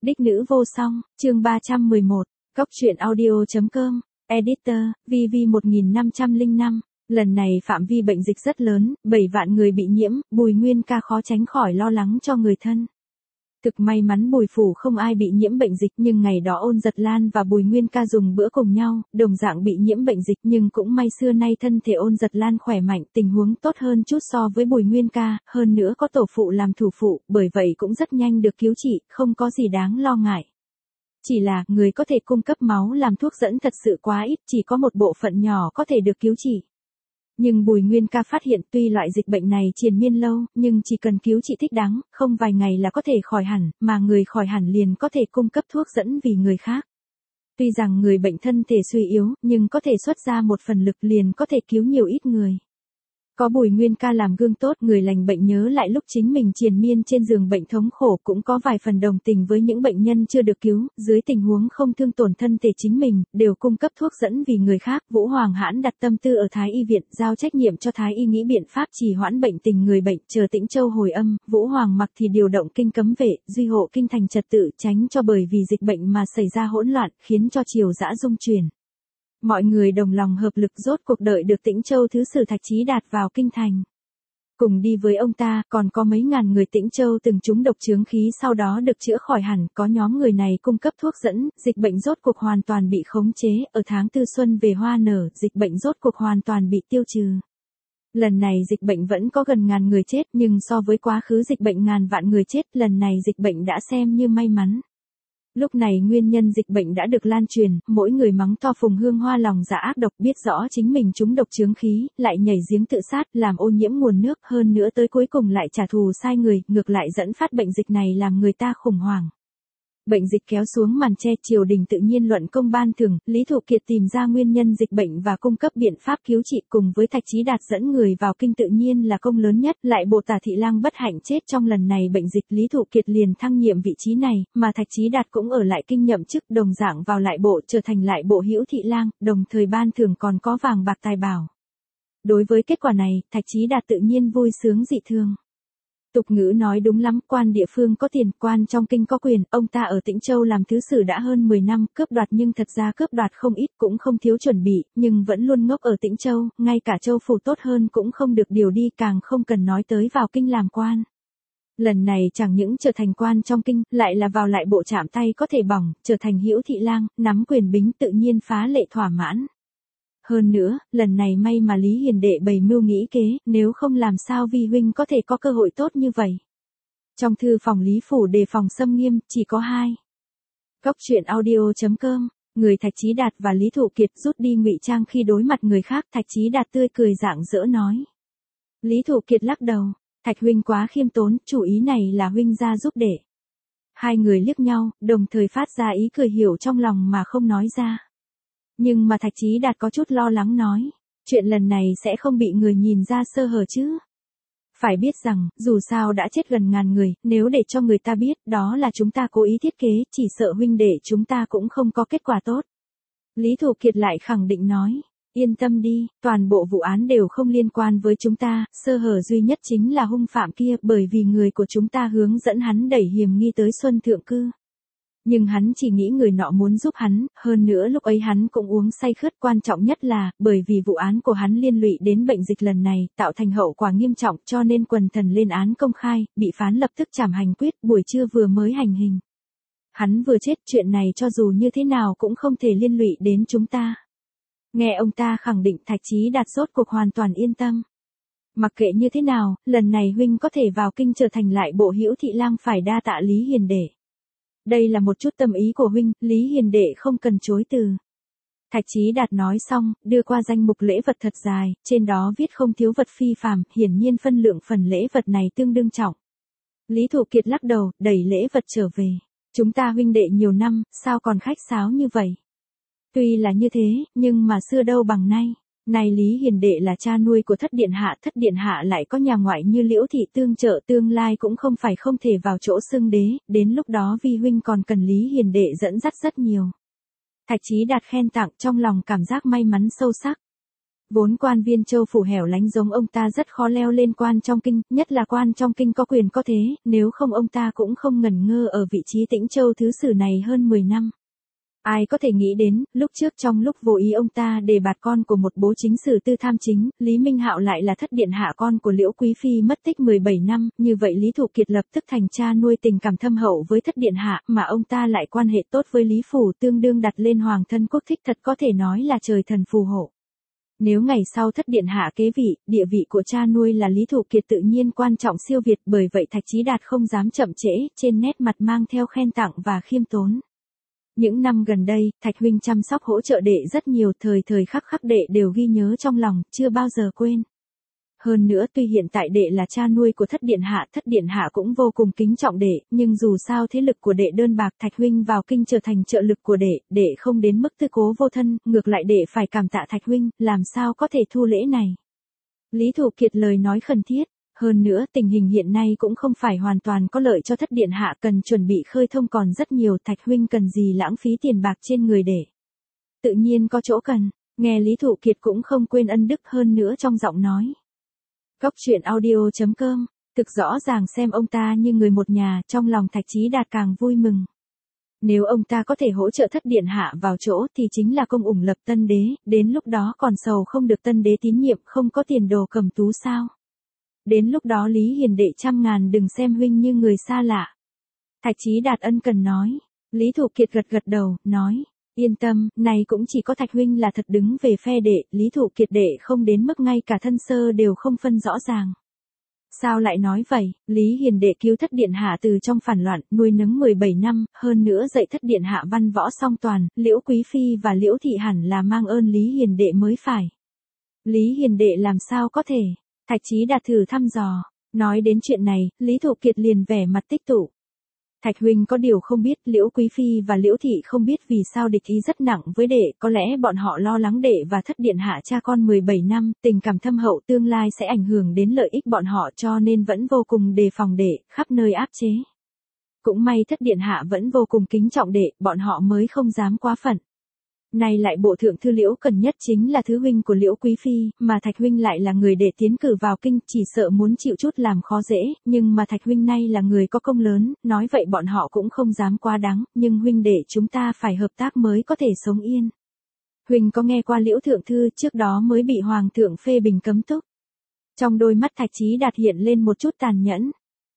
Đích nữ vô song, chương 311, Cốc truyện audio.com, Editor, VV1505. Lần này phạm vi bệnh dịch rất lớn, 7 vạn người bị nhiễm, Bùi Nguyên Ca khó tránh khỏi lo lắng cho người thân. Thực may mắn Bùi phủ không ai bị nhiễm bệnh dịch, nhưng ngày đó Ôn Giật Lan và Bùi Nguyên Ca dùng bữa cùng nhau, đồng dạng bị nhiễm bệnh dịch, nhưng cũng may xưa nay thân thể Ôn Giật Lan khỏe mạnh, tình huống tốt hơn chút so với Bùi Nguyên Ca, hơn nữa có tổ phụ làm thủ phụ, bởi vậy cũng rất nhanh được cứu trị, không có gì đáng lo ngại. Chỉ là, người có thể cung cấp máu làm thuốc dẫn thật sự quá ít, chỉ có một bộ phận nhỏ có thể được cứu trị. Nhưng Bùi Nguyên Ca phát hiện tuy loại dịch bệnh này triền miên lâu, nhưng chỉ cần cứu trị thích đáng, không vài ngày là có thể khỏi hẳn, mà người khỏi hẳn liền có thể cung cấp thuốc dẫn vì người khác. Tuy rằng người bệnh thân thể suy yếu, nhưng có thể xuất ra một phần lực liền có thể cứu nhiều ít người. Có Bùi Nguyên Ca làm gương tốt, người lành bệnh nhớ lại lúc chính mình triền miên trên giường bệnh thống khổ, cũng có vài phần đồng tình với những bệnh nhân chưa được cứu, dưới tình huống không thương tổn thân thể chính mình, đều cung cấp thuốc dẫn vì người khác. Vũ Hoàng Hãn đặt tâm tư ở Thái y viện, giao trách nhiệm cho Thái y nghĩ biện pháp trì hoãn bệnh tình người bệnh, chờ Tĩnh Châu hồi âm. Vũ Hoàng Mặc thì điều động kinh cấm vệ, duy hộ kinh thành trật tự, tránh cho bởi vì dịch bệnh mà xảy ra hỗn loạn, khiến cho triều dã dung chuyển. Mọi người đồng lòng hợp lực rốt cuộc đợi được Tĩnh Châu thứ sử Thạch Chí Đạt vào kinh thành. Cùng đi với ông ta còn có mấy ngàn người Tĩnh Châu từng trúng độc chướng khí sau đó được chữa khỏi hẳn, có nhóm người này cung cấp thuốc dẫn, dịch bệnh rốt cuộc hoàn toàn bị khống chế, ở tháng tư xuân về hoa nở, dịch bệnh rốt cuộc hoàn toàn bị tiêu trừ. Lần này dịch bệnh vẫn có gần ngàn người chết, nhưng so với quá khứ dịch bệnh ngàn vạn người chết, lần này dịch bệnh đã xem như may mắn. Lúc này nguyên nhân dịch bệnh đã được lan truyền, mỗi người mắng to Phùng Hương Hoa lòng dạ ác độc, biết rõ chính mình trúng độc chướng khí, lại nhảy giếng tự sát, làm ô nhiễm nguồn nước, hơn nữa tới cuối cùng lại trả thù sai người, ngược lại dẫn phát bệnh dịch này làm người ta khủng hoảng. Bệnh dịch kéo xuống màn che, triều đình tự nhiên luận công ban thưởng, Lý Thụ Kiệt tìm ra nguyên nhân dịch bệnh và cung cấp biện pháp cứu trị, cùng với Thạch Chí Đạt dẫn người vào kinh tự nhiên là công lớn nhất, lại bộ Tả Thị Lang bất hạnh chết trong lần này bệnh dịch, Lý Thụ Kiệt liền thăng nhiệm vị trí này, mà Thạch Chí Đạt cũng ở lại kinh nhậm chức, đồng dạng vào lại bộ, trở thành lại bộ Hữu Thị Lang, đồng thời ban thưởng còn có vàng bạc tài bảo. Đối với kết quả này, Thạch Chí Đạt tự nhiên vui sướng dị thường. Tục ngữ nói đúng lắm, quan địa phương có tiền, quan trong kinh có quyền, ông ta ở Tĩnh Châu làm thứ sử đã hơn 10 năm, cướp đoạt nhưng thật ra cướp đoạt không ít, cũng không thiếu chuẩn bị, nhưng vẫn luôn ngốc ở Tĩnh Châu, ngay cả châu phủ tốt hơn cũng không được điều đi, càng không cần nói tới vào kinh làm quan. Lần này chẳng những trở thành quan trong kinh, lại là vào lại bộ chạm tay có thể bỏng, trở thành Hữu Thị Lang, nắm quyền bính tự nhiên phá lệ thỏa mãn. Hơn nữa, lần này may mà Lý Hiền Đệ bày mưu nghĩ kế, nếu không làm sao Vi huynh có thể có cơ hội tốt như vậy. Trong thư phòng Lý phủ đề phòng xâm nghiêm, chỉ có 2. Cốc truyện audio.com, người Thạch Chí Đạt và Lý Thụ Kiệt rút đi ngụy trang khi đối mặt người khác, Thạch Chí Đạt tươi cười rạng rỡ nói. Lý Thụ Kiệt lắc đầu, Thạch huynh quá khiêm tốn, chủ ý này là huynh ra giúp để. Hai người liếc nhau, đồng thời phát ra ý cười hiểu trong lòng mà không nói ra. Nhưng mà Thạch Chí Đạt có chút lo lắng nói, chuyện lần này sẽ không bị người nhìn ra sơ hở chứ. Phải biết rằng, dù sao đã chết gần ngàn người, nếu để cho người ta biết, đó là chúng ta cố ý thiết kế, chỉ sợ huynh đệ chúng ta cũng không có kết quả tốt. Lý Thụ Kiệt lại khẳng định nói, yên tâm đi, toàn bộ vụ án đều không liên quan với chúng ta, sơ hở duy nhất chính là hung phạm kia, bởi vì người của chúng ta hướng dẫn hắn đẩy hiểm nghi tới Xuân Thượng Cư. Nhưng hắn chỉ nghĩ người nọ muốn giúp hắn, hơn nữa lúc ấy hắn cũng uống say khướt, quan trọng nhất là, bởi vì vụ án của hắn liên lụy đến bệnh dịch lần này, tạo thành hậu quả nghiêm trọng cho nên quần thần lên án công khai, bị phán lập tức trảm hành quyết, buổi trưa vừa mới hành hình. Hắn vừa chết, chuyện này cho dù như thế nào cũng không thể liên lụy đến chúng ta. Nghe ông ta khẳng định, Thạch Chí Đạt rốt cuộc hoàn toàn yên tâm. Mặc kệ như thế nào, lần này huynh có thể vào kinh trở thành lại bộ Hữu Thị Lang phải đa tạ Lý Hiền Đệ. Đây là một chút tâm ý của huynh, Lý Hiền Đệ không cần chối từ. Thạch Chí Đạt nói xong, đưa qua danh mục lễ vật thật dài, trên đó viết không thiếu vật phi phàm, hiển nhiên phân lượng phần lễ vật này tương đương trọng. Lý Thụ Kiệt lắc đầu, đẩy lễ vật trở về. Chúng ta huynh đệ nhiều năm, sao còn khách sáo như vậy? Tuy là như thế, nhưng mà xưa đâu bằng nay. Này Lý Hiền Đệ là cha nuôi của Thất Điện Hạ lại có nhà ngoại như Liễu Thị tương trợ, tương lai cũng không phải không thể vào chỗ xưng đế, đến lúc đó Vi huynh còn cần Lý Hiền Đệ dẫn dắt rất nhiều. Thạch Chí Đạt khen tặng, trong lòng cảm giác may mắn sâu sắc. Vốn quan viên châu phủ hẻo lánh giống ông ta rất khó leo lên quan trong kinh, nhất là quan trong kinh có quyền có thế, nếu không ông ta cũng không ngẩn ngơ ở vị trí Tĩnh Châu thứ sử này hơn 10 năm. Ai có thể nghĩ đến, lúc trước trong lúc vô ý ông ta đề bạt con của một bố chính sử tư tham chính, Lý Minh Hạo lại là thất điện hạ con của Liễu Quý Phi mất tích 17 năm, như vậy Lý Thụ Kiệt lập tức thành cha nuôi tình cảm thâm hậu với thất điện hạ, mà ông ta lại quan hệ tốt với Lý Phủ tương đương đặt lên hoàng thân quốc thích thật có thể nói là trời thần phù hộ. Nếu ngày sau thất điện hạ kế vị, địa vị của cha nuôi là Lý Thụ Kiệt tự nhiên quan trọng siêu việt, bởi vậy Thạch Chí Đạt không dám chậm trễ, trên nét mặt mang theo khen tặng và khiêm tốn. Những năm gần đây, Thạch huynh chăm sóc hỗ trợ đệ rất nhiều, thời thời khắc khắc đệ đều ghi nhớ trong lòng, chưa bao giờ quên. Hơn nữa tuy hiện tại đệ là cha nuôi của thất điện hạ cũng vô cùng kính trọng đệ, nhưng dù sao thế lực của đệ đơn bạc, Thạch huynh vào kinh trở thành trợ lực của đệ không đến mức tư cố vô thân, ngược lại đệ phải cảm tạ Thạch huynh, làm sao có thể thu lễ này. Lý Thụ Kiệt lời nói khẩn thiết. Hơn nữa tình hình hiện nay cũng không phải hoàn toàn có lợi cho thất điện hạ, cần chuẩn bị khơi thông còn rất nhiều, Thạch huynh cần gì lãng phí tiền bạc trên người để. Tự nhiên có chỗ cần, nghe Lý Thụ Kiệt cũng không quên ân đức, hơn nữa trong giọng nói. Cóc truyện audio.com, thực rõ ràng xem ông ta như người một nhà, trong lòng Thạch Chí Đạt càng vui mừng. Nếu ông ta có thể hỗ trợ thất điện hạ vào chỗ thì chính là công ủng lập tân đế, đến lúc đó còn sầu không được tân đế tín nhiệm, không có tiền đồ cầm tú sao. Đến lúc đó Lý Hiền đệ trăm ngàn đừng xem huynh như người xa lạ. Thạch Chí Đạt ân cần nói. Lý Thụ Kiệt gật gật đầu, nói. Yên tâm, này cũng chỉ có Thạch huynh là thật đứng về phe đệ, Lý Thụ Kiệt đệ không đến mức ngay cả thân sơ đều không phân rõ ràng. Sao lại nói vậy, Lý Hiền đệ cứu thất điện hạ từ trong phản loạn, nuôi nấng 17 năm, hơn nữa dạy thất điện hạ văn võ song toàn, Liễu Quý Phi và Liễu Thị hẳn là mang ơn Lý Hiền đệ mới phải. Lý Hiền đệ làm sao có thể? Thạch Chí Đạt thử thăm dò, nói đến chuyện này, Lý Thụ Kiệt liền vẻ mặt tích tụ. Thạch huynh có điều không biết, Liễu Quý Phi và Liễu Thị không biết vì sao địch ý rất nặng với đệ, có lẽ bọn họ lo lắng đệ và thất điện hạ cha con 17 năm, tình cảm thâm hậu tương lai sẽ ảnh hưởng đến lợi ích bọn họ cho nên vẫn vô cùng đề phòng đệ, khắp nơi áp chế. Cũng may thất điện hạ vẫn vô cùng kính trọng đệ, bọn họ mới không dám quá phận. Nay lại bộ thượng thư Liễu Cần Nhất chính là thứ huynh của Liễu Quý Phi, mà Thạch huynh lại là người để tiến cử vào kinh, chỉ sợ muốn chịu chút làm khó dễ, nhưng mà Thạch huynh nay là người có công lớn, nói vậy bọn họ cũng không dám quá đáng, nhưng huynh đệ chúng ta phải hợp tác mới có thể sống yên. Huynh có nghe qua Liễu thượng thư trước đó mới bị hoàng thượng phê bình cấm túc. Trong đôi mắt Thạch Chí Đạt hiện lên một chút tàn nhẫn.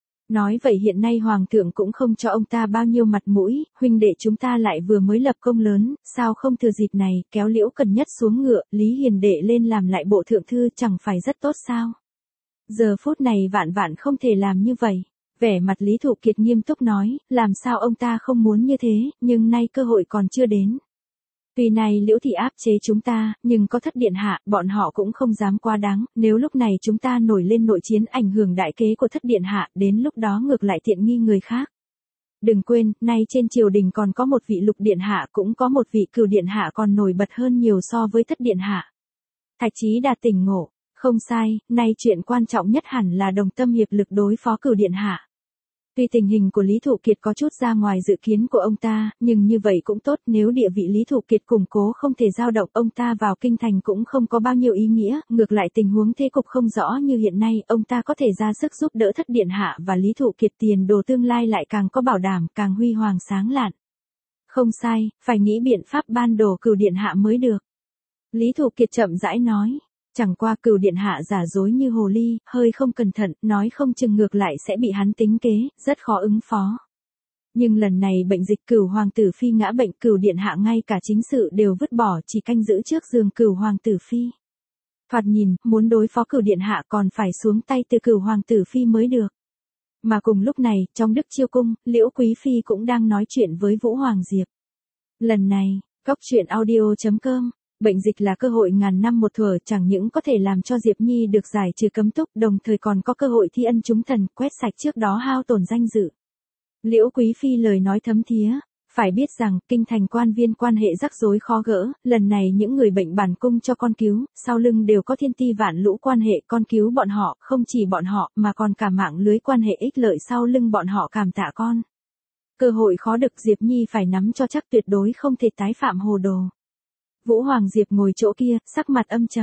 Nói vậy hiện nay hoàng thượng cũng không cho ông ta bao nhiêu mặt mũi, huynh đệ chúng ta lại vừa mới lập công lớn, sao không thừa dịp này, kéo Liễu Cần Nhất xuống ngựa, Lý Hiền đệ lên làm lại bộ thượng thư chẳng phải rất tốt sao? Giờ phút này vạn vạn không thể làm như vậy. Vẻ mặt Lý Thụ Kiệt nghiêm túc nói, làm sao ông ta không muốn như thế, nhưng nay cơ hội còn chưa đến. Tuy này Liễu Thị áp chế chúng ta, nhưng có thất điện hạ, bọn họ cũng không dám quá đáng, nếu lúc này chúng ta nổi lên nội chiến ảnh hưởng đại kế của thất điện hạ, đến lúc đó ngược lại tiện nghi người khác. Đừng quên, nay trên triều đình còn có một vị Lục điện hạ, cũng có một vị Cửu điện hạ còn nổi bật hơn nhiều so với thất điện hạ. Thạch Chí Đạt tỉnh ngộ, không sai, nay chuyện quan trọng nhất hẳn là đồng tâm hiệp lực đối phó Cửu điện hạ. Tuy tình hình của Lý Thụ Kiệt có chút ra ngoài dự kiến của ông ta, nhưng như vậy cũng tốt, nếu địa vị Lý Thụ Kiệt củng cố không thể dao động, ông ta vào kinh thành cũng không có bao nhiêu ý nghĩa, ngược lại tình huống thế cục không rõ như hiện nay, ông ta có thể ra sức giúp đỡ thất điện hạ và Lý Thụ Kiệt, tiền đồ tương lai lại càng có bảo đảm, càng huy hoàng sáng lạn. Không sai, phải nghĩ biện pháp ban đồ Cửu điện hạ mới được. Lý Thụ Kiệt chậm rãi nói. Chẳng qua Cửu điện hạ giả dối như hồ ly, hơi không cẩn thận, nói không chừng ngược lại sẽ bị hắn tính kế, rất khó ứng phó. Nhưng lần này bệnh dịch Cửu hoàng tử phi ngã bệnh, Cửu điện hạ ngay cả chính sự đều vứt bỏ, chỉ canh giữ trước giường Cửu hoàng tử phi. Thoạt nhìn, muốn đối phó Cửu điện hạ còn phải xuống tay từ Cửu hoàng tử phi mới được. Mà cùng lúc này, trong Đức Chiêu cung, Liễu Quý Phi cũng đang nói chuyện với Vũ Hoàng Diệp. Lần này, Cóc truyện audio.com, bệnh dịch là cơ hội ngàn năm một thuở, chẳng những có thể làm cho Diệp Nhi được giải trừ cấm túc, đồng thời còn có cơ hội thi ân chúng thần, quét sạch trước đó hao tổn danh dự. Liễu Quý Phi lời nói thấm thía, phải biết rằng, kinh thành quan viên quan hệ rắc rối khó gỡ, lần này những người bệnh bản cung cho con cứu, sau lưng đều có thiên ti vạn lũ quan hệ, con cứu bọn họ, không chỉ bọn họ, mà còn cả mạng lưới quan hệ ích lợi sau lưng bọn họ cảm tạ con. Cơ hội khó được, Diệp Nhi phải nắm cho chắc, tuyệt đối không thể tái phạm hồ đồ. Vũ Hoàng Diệp ngồi chỗ kia, sắc mặt âm trầm,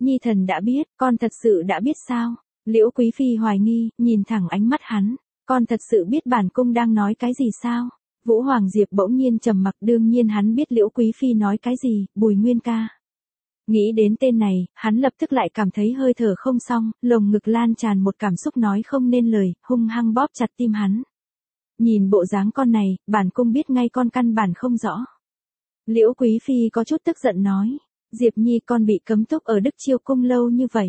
Nhi thần đã biết, con thật sự đã biết sao? Liễu Quý Phi hoài nghi, nhìn thẳng ánh mắt hắn. Con thật sự biết bản cung đang nói cái gì sao? Vũ Hoàng Diệp bỗng nhiên trầm mặc, đương nhiên hắn biết Liễu Quý Phi nói cái gì, Bùi Nguyên Ca. Nghĩ đến tên này, hắn lập tức lại cảm thấy hơi thở không xong, lồng ngực lan tràn một cảm xúc nói không nên lời, hung hăng bóp chặt tim hắn. Nhìn bộ dáng con này, bản cung biết ngay con căn bản không rõ. Liễu Quý Phi có chút tức giận nói, Diệp Nhi con bị cấm túc ở Đức Chiêu Cung lâu như vậy.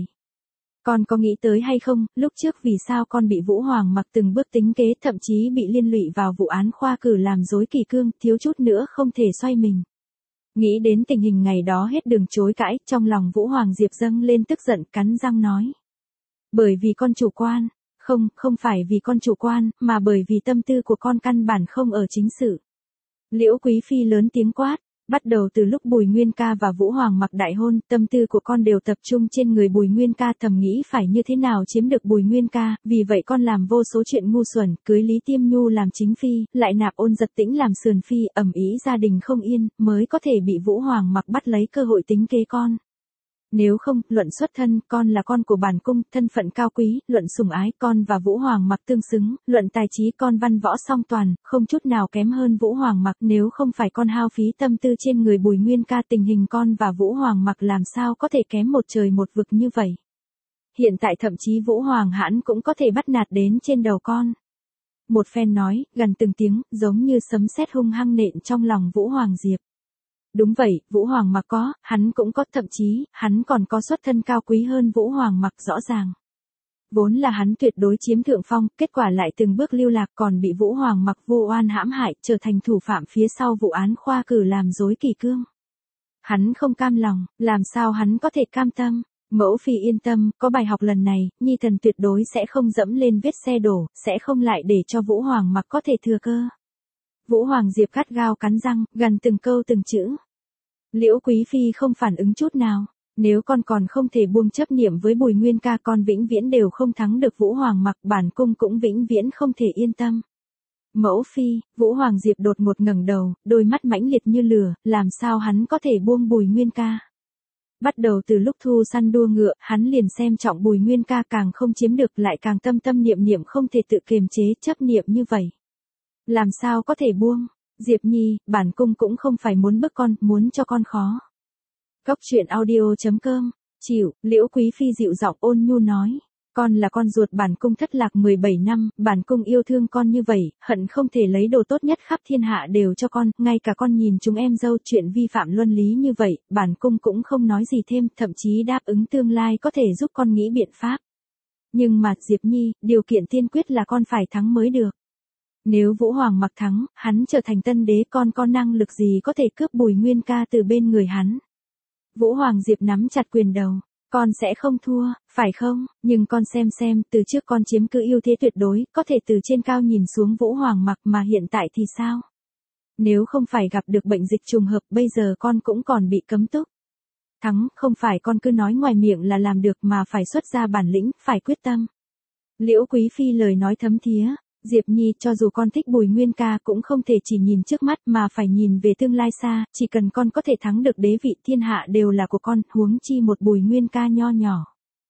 Con có nghĩ tới hay không, lúc trước vì sao con bị Vũ Hoàng mặc từng bước tính kế, thậm chí bị liên lụy vào vụ án khoa cử làm rối kỷ cương, thiếu chút nữa không thể xoay mình. Nghĩ đến tình hình ngày đó hết đường chối cãi, trong lòng Vũ Hoàng Diệp dâng lên tức giận, cắn răng nói. Bởi vì con chủ quan, không phải vì con chủ quan, mà bởi vì tâm tư của con căn bản không ở chính sự. Liễu Quý Phi lớn tiếng quát, bắt đầu từ lúc Bùi Nguyên Ca và Vũ Hoàng mặc đại hôn, tâm tư của con đều tập trung trên người Bùi Nguyên Ca, thầm nghĩ phải như thế nào chiếm được Bùi Nguyên Ca, vì vậy con làm vô số chuyện ngu xuẩn, cưới Lý Tiêm Nhu làm chính phi, lại nạp Ôn Giật Tĩnh làm sườn phi, ầm ĩ gia đình không yên, mới có thể bị Vũ Hoàng mặc bắt lấy cơ hội tính kế con. Nếu không, luận xuất thân, con là con của bản cung, thân phận cao quý, luận sủng ái, con và Vũ Hoàng mặc tương xứng, luận tài trí con văn võ song toàn, không chút nào kém hơn Vũ Hoàng mặc, nếu không phải con hao phí tâm tư trên người Bùi Nguyên Ca, tình hình con và Vũ Hoàng mặc làm sao có thể kém một trời một vực như vậy. Hiện tại thậm chí Vũ Hoàng hãn cũng có thể bắt nạt đến trên đầu con. Một phen nói, gần từng tiếng, giống như sấm sét hung hăng nện trong lòng Vũ Hoàng Diệp. Đúng vậy, Vũ Hoàng mặc có, hắn cũng có, thậm chí, hắn còn có xuất thân cao quý hơn Vũ Hoàng mặc rõ ràng. Vốn là hắn tuyệt đối chiếm thượng phong, kết quả lại từng bước lưu lạc, còn bị Vũ Hoàng mặc vô oan hãm hại, trở thành thủ phạm phía sau vụ án khoa cử làm rối kỷ cương. Hắn không cam lòng, làm sao hắn có thể cam tâm? Mẫu phi yên tâm, có bài học lần này, Nhi thần tuyệt đối sẽ không dẫm lên vết xe đổ, sẽ không lại để cho Vũ Hoàng mặc có thể thừa cơ. Vũ Hoàng Diệp gắt gao cắn răng, gần từng câu từng chữ. Liễu Quý Phi không phản ứng chút nào. Nếu con còn không thể buông chấp niệm với Bùi Nguyên Ca, con vĩnh viễn đều không thắng được Vũ Hoàng mặc, bản cung cũng vĩnh viễn không thể yên tâm. Mẫu phi, Vũ Hoàng Diệp đột ngột ngẩng đầu, đôi mắt mãnh liệt như lửa, làm sao hắn có thể buông Bùi Nguyên Ca. Bắt đầu từ lúc thu săn đua ngựa, hắn liền xem trọng Bùi Nguyên Ca, càng không chiếm được lại càng tâm niệm không thể tự kiềm chế, chấp niệm như vậy. Làm sao có thể buông? Diệp Nhi, bản cung cũng không phải muốn bức con, muốn cho con khó. Góc truyện audio.com, chịu, Liễu Quý Phi dịu giọng ôn nhu nói. Con là con ruột bản cung thất lạc 17 năm, bản cung yêu thương con như vậy, hận không thể lấy đồ tốt nhất khắp thiên hạ đều cho con, ngay cả con nhìn chúng em dâu chuyện vi phạm luân lý như vậy, bản cung cũng không nói gì thêm, thậm chí đáp ứng tương lai có thể giúp con nghĩ biện pháp. Nhưng mà, Diệp Nhi, điều kiện tiên quyết là con phải thắng mới được. Nếu Vũ Hoàng mặc thắng, hắn trở thành tân đế, con có năng lực gì có thể cướp Bùi Nguyên Ca từ bên người hắn. Vũ Hoàng Diệp nắm chặt quyền đầu, con sẽ không thua, phải không, nhưng con xem, từ trước con chiếm cứ ưu thế tuyệt đối, có thể từ trên cao nhìn xuống Vũ Hoàng mặc, mà hiện tại thì sao? Nếu không phải gặp được bệnh dịch trùng hợp, bây giờ con cũng còn bị cấm túc. Thắng, không phải con cứ nói ngoài miệng là làm được, mà phải xuất ra bản lĩnh, phải quyết tâm. Liễu Quý Phi lời nói thấm thía. Diệp Nhi, cho dù con thích Bùi Nguyên Ca cũng không thể chỉ nhìn trước mắt mà phải nhìn về tương lai xa, chỉ cần con có thể thắng được đế vị, thiên hạ đều là của con, huống chi một Bùi Nguyên Ca nho nhỏ.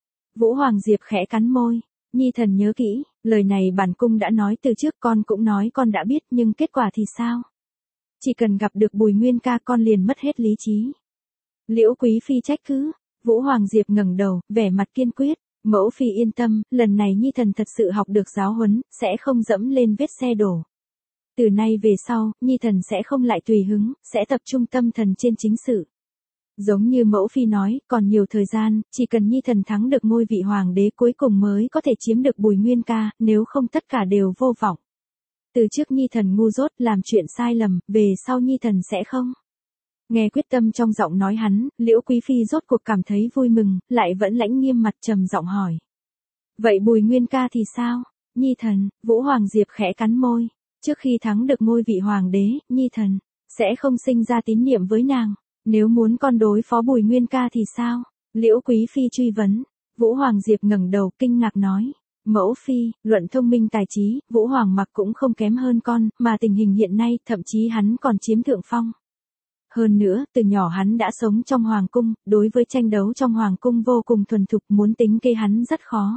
Vũ Hoàng Diệp khẽ cắn môi, Nhi thần nhớ kỹ, lời này bản cung đã nói từ trước, con cũng nói con đã biết, nhưng kết quả thì sao? Chỉ cần gặp được Bùi Nguyên Ca con liền mất hết lý trí. Liễu Quý Phi trách cứ, Vũ Hoàng Diệp ngẩng đầu, vẻ mặt kiên quyết. Mẫu phi yên tâm, lần này Nhi thần thật sự học được giáo huấn, sẽ không dẫm lên vết xe đổ. Từ nay về sau, Nhi thần sẽ không lại tùy hứng, sẽ tập trung tâm thần trên chính sự. Giống như mẫu phi nói, còn nhiều thời gian, chỉ cần Nhi thần thắng được ngôi vị hoàng đế cuối cùng mới có thể chiếm được Bùi Nguyên Ca, nếu không tất cả đều vô vọng. Từ trước Nhi thần ngu dốt, làm chuyện sai lầm, về sau Nhi thần sẽ không. Nghe quyết tâm trong giọng nói hắn, Liễu Quý Phi rốt cuộc cảm thấy vui mừng, lại vẫn lãnh nghiêm mặt trầm giọng hỏi. Vậy Bùi Nguyên Ca thì sao? Nhi thần, Vũ Hoàng Diệp khẽ cắn môi. Trước khi thắng được ngôi vị hoàng đế, Nhi thần sẽ không sinh ra tín niệm với nàng. Nếu muốn con đối phó Bùi Nguyên Ca thì sao? Liễu Quý Phi truy vấn. Vũ Hoàng Diệp ngẩng đầu kinh ngạc nói. Mẫu phi, luận thông minh tài trí, Vũ Hoàng mặc cũng không kém hơn con, mà tình hình hiện nay, thậm chí hắn còn chiếm thượng phong. Hơn nữa, từ nhỏ hắn đã sống trong hoàng cung, đối với tranh đấu trong hoàng cung vô cùng thuần thục, muốn tính kế hắn rất khó.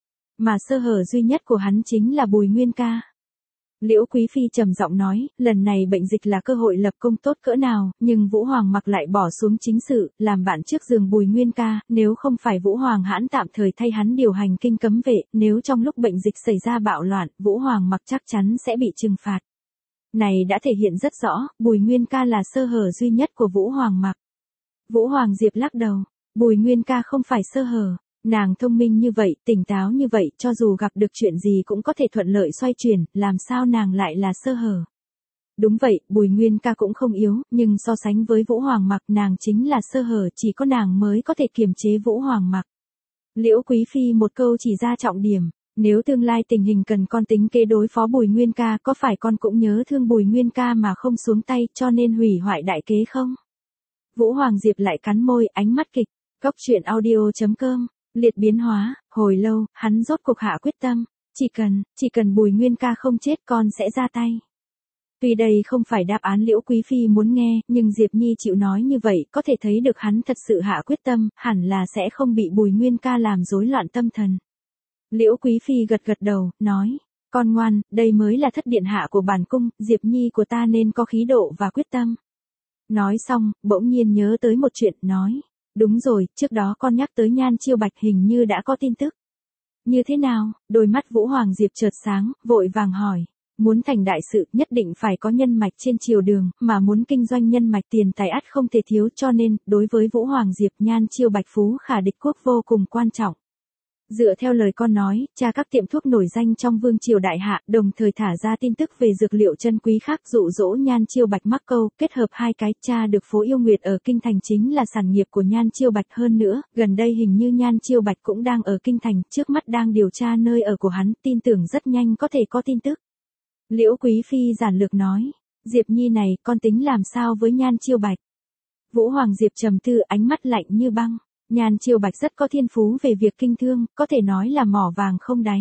Mà sơ hở duy nhất của hắn chính là Bùi Nguyên Ca. Liễu Quý Phi trầm giọng nói, lần này bệnh dịch là cơ hội lập công tốt cỡ nào, nhưng Vũ Hoàng mặc lại bỏ xuống chính sự, làm bạn trước giường Bùi Nguyên Ca, nếu không phải Vũ Hoàng hãn tạm thời thay hắn điều hành kinh cấm vệ, nếu trong lúc bệnh dịch xảy ra bạo loạn, Vũ Hoàng mặc chắc chắn sẽ bị trừng phạt. Này đã thể hiện rất rõ, Bùi Nguyên Ca là sơ hở duy nhất của Vũ Hoàng mặc. Vũ Hoàng Diệp lắc đầu, Bùi Nguyên Ca không phải sơ hở. Nàng thông minh như vậy, tỉnh táo như vậy, cho dù gặp được chuyện gì cũng có thể thuận lợi xoay chuyển, làm sao nàng lại là sơ hở. Đúng vậy, Bùi Nguyên Ca cũng không yếu, nhưng so sánh với Vũ Hoàng mặc nàng chính là sơ hở, chỉ có nàng mới có thể kiềm chế Vũ Hoàng mặc. Liễu Quý Phi một câu chỉ ra trọng điểm, nếu tương lai tình hình cần con tính kế đối phó Bùi Nguyên Ca, có phải con cũng nhớ thương Bùi Nguyên Ca mà không xuống tay, cho nên hủy hoại đại kế không? Vũ Hoàng Diệp lại cắn môi, ánh mắt kịch. Cốc truyện audio.com Liệt biến hóa, hồi lâu, hắn rốt cuộc hạ quyết tâm, chỉ cần Bùi Nguyên Ca không chết con sẽ ra tay. Tuy đây không phải đáp án Liễu Quý Phi muốn nghe, nhưng Diệp Nhi chịu nói như vậy, có thể thấy được hắn thật sự hạ quyết tâm, hẳn là sẽ không bị Bùi Nguyên Ca làm rối loạn tâm thần. Liễu Quý Phi gật gật đầu, nói, con ngoan, đây mới là thất điện hạ của bản cung, Diệp Nhi của ta nên có khí độ và quyết tâm. Nói xong, bỗng nhiên nhớ tới một chuyện, nói. Đúng rồi, trước đó con nhắc tới Nhan Chiêu Bạch hình như đã có tin tức. Như thế nào? Đôi mắt Vũ Hoàng Diệp chợt sáng, vội vàng hỏi. Muốn thành đại sự, nhất định phải có nhân mạch trên triều đường, mà muốn kinh doanh nhân mạch tiền tài ắt không thể thiếu, cho nên, đối với Vũ Hoàng Diệp, Nhan Chiêu Bạch phú khả địch quốc vô cùng quan trọng. Dựa theo lời con nói, tra các tiệm thuốc nổi danh trong vương triều đại hạ, đồng thời thả ra tin tức về dược liệu chân quý khác dụ dỗ Nhan Chiêu Bạch mắc câu, kết hợp hai cái, tra được phố Yêu Nguyệt ở kinh thành chính là sản nghiệp của Nhan Chiêu Bạch. Hơn nữa, gần đây hình như Nhan Chiêu Bạch cũng đang ở kinh thành, trước mắt đang điều tra nơi ở của hắn, tin tưởng rất nhanh có thể có tin tức. Liễu Quý Phi giản lược nói, Diệp Nhi này, con tính làm sao với Nhan Chiêu Bạch? Vũ Hoàng Diệp trầm tư, ánh mắt lạnh như băng. Nhan Chiêu Bạch rất có thiên phú về việc kinh thương, có thể nói là mỏ vàng không đáy.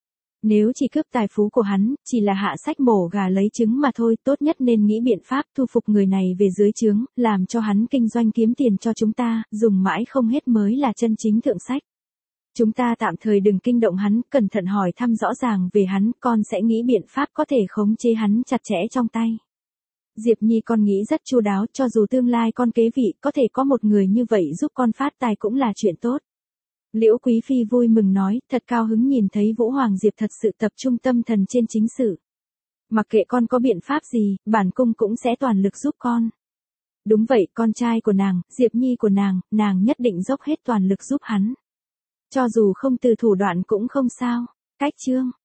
Nếu chỉ cướp tài phú của hắn, chỉ là hạ sách mổ gà lấy trứng mà thôi, tốt nhất nên nghĩ biện pháp thu phục người này về dưới trướng, làm cho hắn kinh doanh kiếm tiền cho chúng ta, dùng mãi không hết mới là chân chính thượng sách. Chúng ta tạm thời đừng kinh động hắn, cẩn thận hỏi thăm rõ ràng về hắn, con sẽ nghĩ biện pháp có thể khống chế hắn chặt chẽ trong tay. Diệp Nhi con nghĩ rất chu đáo, cho dù tương lai con kế vị, có thể có một người như vậy giúp con phát tài cũng là chuyện tốt. Liễu Quý Phi vui mừng nói, thật cao hứng nhìn thấy Vũ Hoàng Diệp thật sự tập trung tâm thần trên chính sự. Mặc kệ con có biện pháp gì, bản cung cũng sẽ toàn lực giúp con. Đúng vậy, con trai của nàng, Diệp Nhi của nàng nhất định dốc hết toàn lực giúp hắn. Cho dù không từ thủ đoạn cũng không sao. Cách chương